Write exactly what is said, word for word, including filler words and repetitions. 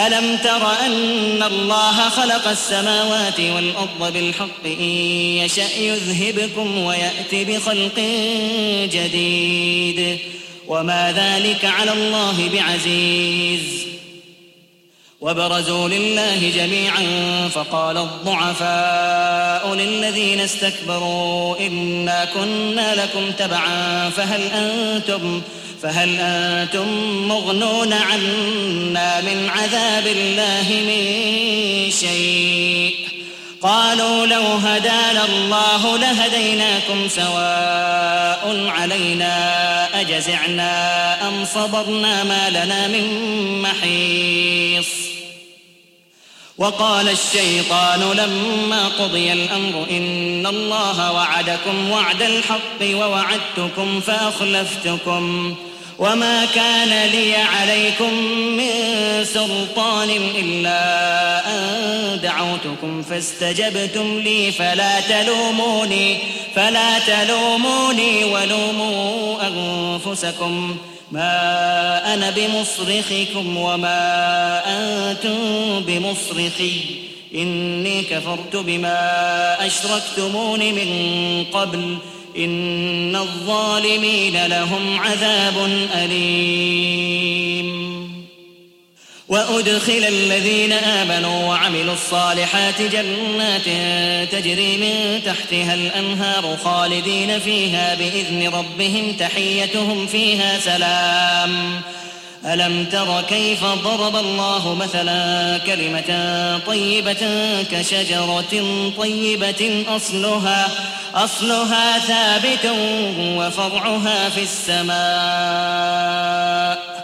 ألم تر أن الله خلق السماوات والأرض بالحق إن يشأ يذهبكم ويأت بخلق جديد وما ذلك على الله بعزيز وبرزوا لله جميعا فقال الضعفاء للذين استكبروا إنا كنا لكم تبعا فهل أنتم فهل أنتم مغنون عنا من عذاب الله من شيء قالوا لو هدانا الله لهديناكم سواء علينا أجزعنا أم صبرنا ما لنا من محيص وقال الشيطان لما قضي الأمر إن الله وعدكم وعد الحق ووعدتكم فأخلفتكم وما كان لي عليكم من سلطان إلا أن دعوتكم فاستجبتم لي فلا تلوموني فلا تلوموني ولوموا أنفسكم ما أنا بمصرخكم وما أنتم بمصرخي إني كفرت بما أشركتمون من قبل إن الظالمين لهم عذاب أليم وأدخل الذين آمنوا وعملوا الصالحات جنات تجري من تحتها الأنهار خالدين فيها بإذن ربهم تحيتهم فيها سلام ألم تر كيف ضرب الله مثلا كلمة طيبة كشجرة طيبة أصلها أصلها ثابت وفرعها في السماء